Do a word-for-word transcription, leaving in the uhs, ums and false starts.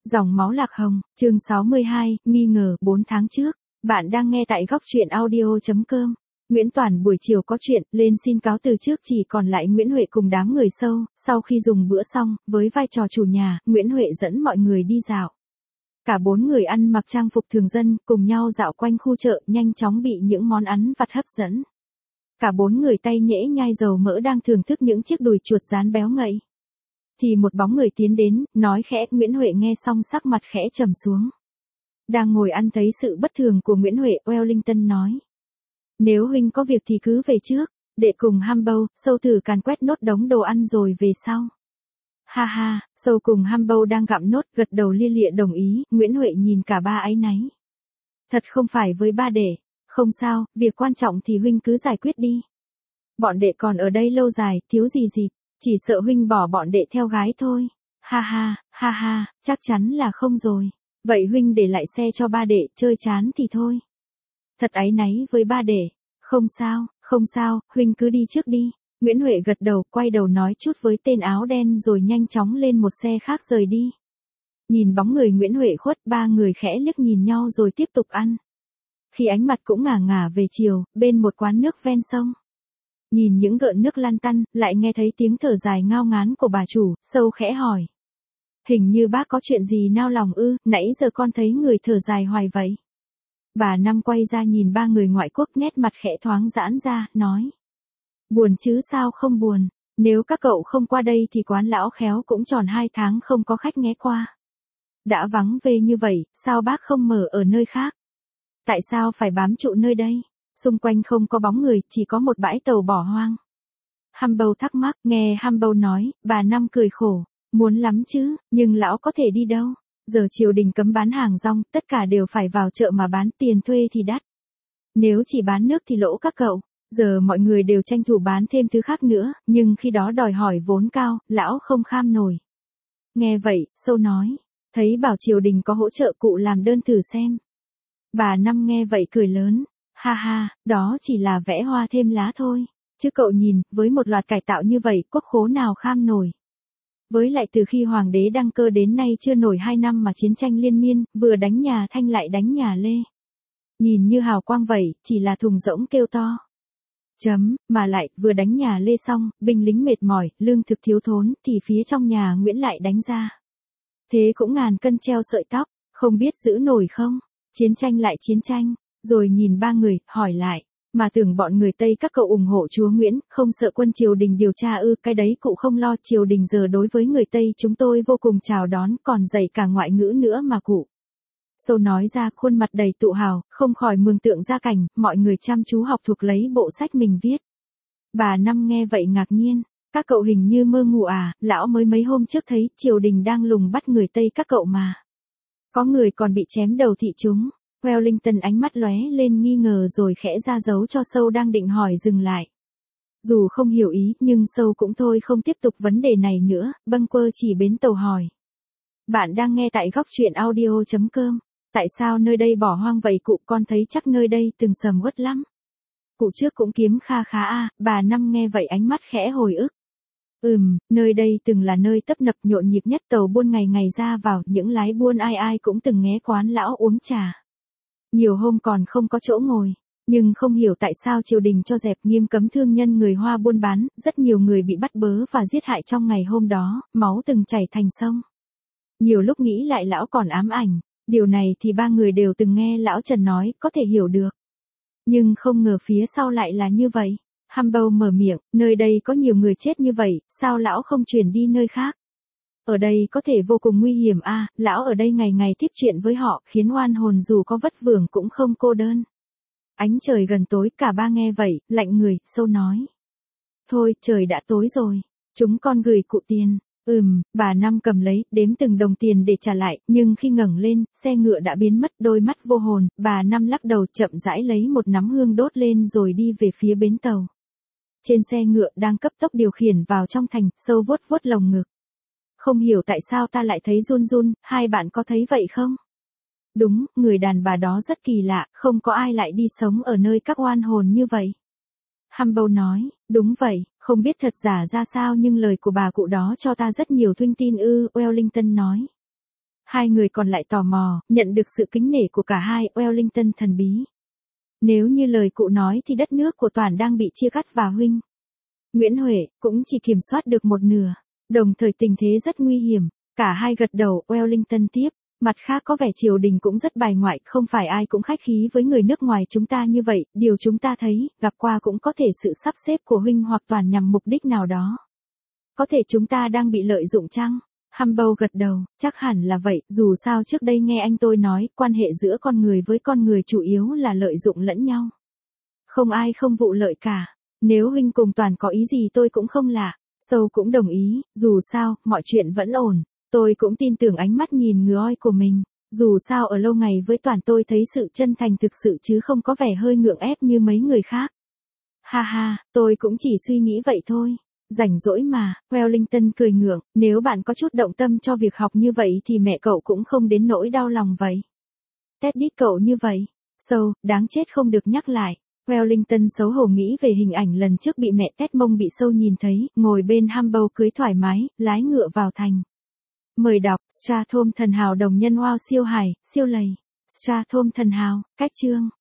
Dòng máu lạc hồng, chương sáu mươi hai, nghi ngờ bốn tháng trước. Bạn đang nghe tại góc truyện audio chấm com. Nguyễn Toản buổi chiều có chuyện, lên xin cáo từ trước chỉ còn lại Nguyễn Huệ cùng đám người sâu, sau khi dùng bữa xong, với vai trò chủ nhà, Nguyễn Huệ dẫn mọi người đi dạo. Cả bốn người ăn mặc trang phục thường dân, cùng nhau dạo quanh khu chợ, nhanh chóng bị những món ăn vặt hấp dẫn. Cả bốn người tay nhễ nhai dầu mỡ đang thưởng thức những chiếc đùi chuột rán béo ngậy. Thì một bóng người tiến đến, nói khẽ. Nguyễn Huệ nghe xong sắc mặt khẽ trầm xuống. Đang ngồi ăn thấy sự bất thường của Nguyễn Huệ, Wellington nói: Nếu huynh có việc thì cứ về trước, đệ cùng Humble, Sâu thử càn quét nốt đống đồ ăn rồi về sau. Ha ha, Sâu cùng Humble đang gặm nốt, gật đầu lia lịa đồng ý. Nguyễn Huệ nhìn cả ba áy náy. Thật không phải với ba đệ. Không sao, việc quan trọng thì huynh cứ giải quyết đi. Bọn đệ còn ở đây lâu dài, thiếu gì dịp. Chỉ sợ huynh bỏ bọn đệ theo gái thôi. Ha ha, ha ha, chắc chắn là không rồi. Vậy huynh để lại xe cho ba đệ, chơi chán thì thôi. Thật áy náy với ba đệ. Không sao, không sao, huynh cứ đi trước đi. Nguyễn Huệ gật đầu, quay đầu nói chút với tên áo đen rồi nhanh chóng lên một xe khác rời đi. Nhìn bóng người Nguyễn Huệ khuất, ba người khẽ liếc nhìn nhau rồi tiếp tục ăn. Khi ánh mặt cũng ngả ngả về chiều, bên một quán nước ven sông. Nhìn những gợn nước lăn tăn, lại nghe thấy tiếng thở dài ngao ngán của bà chủ, Sâu khẽ hỏi. Hình như bác có chuyện gì nao lòng ư, nãy giờ con thấy người thở dài hoài vậy. Bà Năm quay ra nhìn ba người ngoại quốc, nét mặt khẽ thoáng giãn ra, nói. Buồn chứ sao không buồn, nếu các cậu không qua đây thì quán lão khéo cũng tròn hai tháng không có khách ghé qua. Đã vắng về như vậy, sao bác không mở ở nơi khác? Tại sao phải bám trụ nơi đây? Xung quanh không có bóng người, chỉ có một bãi tàu bỏ hoang. Humble thắc mắc, nghe Humble nói, bà Năm cười khổ. Muốn lắm chứ, nhưng lão có thể đi đâu? Giờ triều đình cấm bán hàng rong, tất cả đều phải vào chợ mà bán, tiền thuê thì đắt. Nếu chỉ bán nước thì lỗ các cậu. Giờ mọi người đều tranh thủ bán thêm thứ khác nữa, nhưng khi đó đòi hỏi vốn cao, lão không kham nổi. Nghe vậy, Sâu nói, thấy bảo triều đình có hỗ trợ cụ làm đơn thử xem. Bà Năm nghe vậy cười lớn. Ha ha, đó chỉ là vẽ hoa thêm lá thôi. Chứ cậu nhìn, với một loạt cải tạo như vậy, quốc khố nào kham nổi. Với lại từ khi hoàng đế đăng cơ đến nay chưa nổi hai năm mà chiến tranh liên miên, vừa đánh nhà Thanh lại đánh nhà Lê. Nhìn như hào quang vậy, chỉ là thùng rỗng kêu to. Chấm, mà lại, vừa đánh nhà Lê xong, binh lính mệt mỏi, lương thực thiếu thốn, thì phía trong nhà Nguyễn lại đánh ra. Thế cũng ngàn cân treo sợi tóc, không biết giữ nổi không? Chiến tranh lại chiến tranh. Rồi nhìn ba người, hỏi lại, mà tưởng bọn người Tây các cậu ủng hộ chúa Nguyễn, không sợ quân triều đình điều tra ư? Cái đấy cụ không lo, triều đình giờ đối với người Tây chúng tôi vô cùng chào đón, còn dạy cả ngoại ngữ nữa mà cụ. Sâu nói ra, khuôn mặt đầy tự hào, không khỏi mường tượng ra cảnh, mọi người chăm chú học thuộc lấy bộ sách mình viết. Bà Năm nghe vậy ngạc nhiên, các cậu hình như mơ ngủ à, lão mới mấy hôm trước thấy triều đình đang lùng bắt người Tây các cậu mà. Có người còn bị chém đầu thị chúng. Wellington ánh mắt lóe lên nghi ngờ rồi khẽ ra dấu cho Sâu đang định hỏi dừng lại. Dù không hiểu ý, nhưng Sâu cũng thôi không tiếp tục vấn đề này nữa, bâng quơ chỉ bến tàu hỏi. Bạn đang nghe tại góc truyện audio chấm com. Tại sao nơi đây bỏ hoang vậy cụ? Con thấy chắc nơi đây từng sầm uất lắm. Cụ trước cũng kiếm kha khá à, bà Năm nghe vậy ánh mắt khẽ hồi ức. Ừm, nơi đây từng là nơi tấp nập nhộn nhịp nhất, tàu buôn ngày ngày ra vào, những lái buôn ai ai cũng từng ghé quán lão uống trà. Nhiều hôm còn không có chỗ ngồi, nhưng không hiểu tại sao triều đình cho dẹp nghiêm cấm thương nhân người Hoa buôn bán, rất nhiều người bị bắt bớ và giết hại trong ngày hôm đó, máu từng chảy thành sông. Nhiều lúc nghĩ lại lão còn ám ảnh, điều này thì ba người đều từng nghe lão Trần nói, có thể hiểu được. Nhưng không ngờ phía sau lại là như vậy. Humble mở miệng, nơi đây có nhiều người chết như vậy, sao lão không chuyển đi nơi khác? Ở đây có thể vô cùng nguy hiểm à, lão ở đây ngày ngày tiếp chuyện với họ, khiến oan hồn dù có vất vưởng cũng không cô đơn. Ánh trời gần tối, cả ba nghe vậy, lạnh người, Sâu nói. Thôi, trời đã tối rồi, chúng con gửi cụ tiền. Ừm, bà Năm cầm lấy, đếm từng đồng tiền để trả lại, nhưng khi ngẩng lên, xe ngựa đã biến mất, đôi mắt vô hồn, bà Năm lắc đầu chậm rãi lấy một nắm hương đốt lên rồi đi về phía bến tàu. Trên xe ngựa đang cấp tốc điều khiển vào trong thành, Sâu vuốt vuốt lồng ngực. Không hiểu tại sao ta lại thấy run run, hai bạn có thấy vậy không? Đúng, người đàn bà đó rất kỳ lạ, không có ai lại đi sống ở nơi các oan hồn như vậy. Humble nói, đúng vậy, không biết thật giả ra sao nhưng lời của bà cụ đó cho ta rất nhiều thông tin ư, Wellington nói. Hai người còn lại tò mò, nhận được sự kính nể của cả hai, Wellington thần bí. Nếu như lời cụ nói thì đất nước của Toản đang bị chia cắt và huynh Nguyễn Huệ cũng chỉ kiểm soát được một nửa, đồng thời tình thế rất nguy hiểm. Cả hai gật đầu, Wellington tiếp. Mặt khác có vẻ triều đình cũng rất bài ngoại, không phải ai cũng khách khí với người nước ngoài chúng ta như vậy, điều chúng ta thấy, gặp qua cũng có thể sự sắp xếp của huynh hoặc Toản nhằm mục đích nào đó. Có thể chúng ta đang bị lợi dụng chăng? Humble gật đầu, chắc hẳn là vậy, dù sao trước đây nghe anh tôi nói, quan hệ giữa con người với con người chủ yếu là lợi dụng lẫn nhau. Không ai không vụ lợi cả. Nếu huynh cùng Toản có ý gì tôi cũng không lạ. Sâu cũng đồng ý, dù sao, mọi chuyện vẫn ổn. Tôi cũng tin tưởng ánh mắt nhìn ngứa oi của mình. Dù sao ở lâu ngày với Toản tôi thấy sự chân thành thực sự chứ không có vẻ hơi ngượng ép như mấy người khác. Ha ha, tôi cũng chỉ suy nghĩ vậy thôi. Rảnh rỗi mà, Wellington cười ngượng, nếu bạn có chút động tâm cho việc học như vậy thì mẹ cậu cũng không đến nỗi đau lòng vậy. Tết đít cậu như vậy. Sâu, đáng chết không được nhắc lại. Wellington xấu hổ nghĩ về hình ảnh lần trước bị mẹ tét mông bị Sâu nhìn thấy, ngồi bên Humble cưới thoải mái, lái ngựa vào thành. Mời đọc, Strathom thần hào đồng nhân wow siêu hài, siêu lầy. Strathom thần hào, cách chương.